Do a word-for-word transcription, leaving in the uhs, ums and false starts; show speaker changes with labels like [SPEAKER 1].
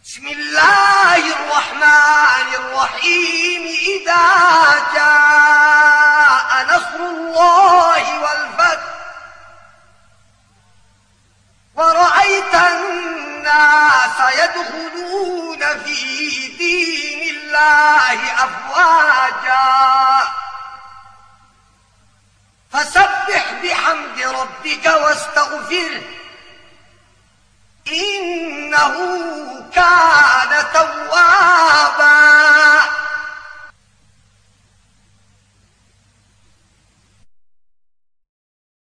[SPEAKER 1] بسم الله الرحمن الرحيم. إذا جاء نصر الله والفتح ورأيت الناس يدخلون في دين الله أفواجا فسبح بحمد ربك واستغفره إنه كان توابا.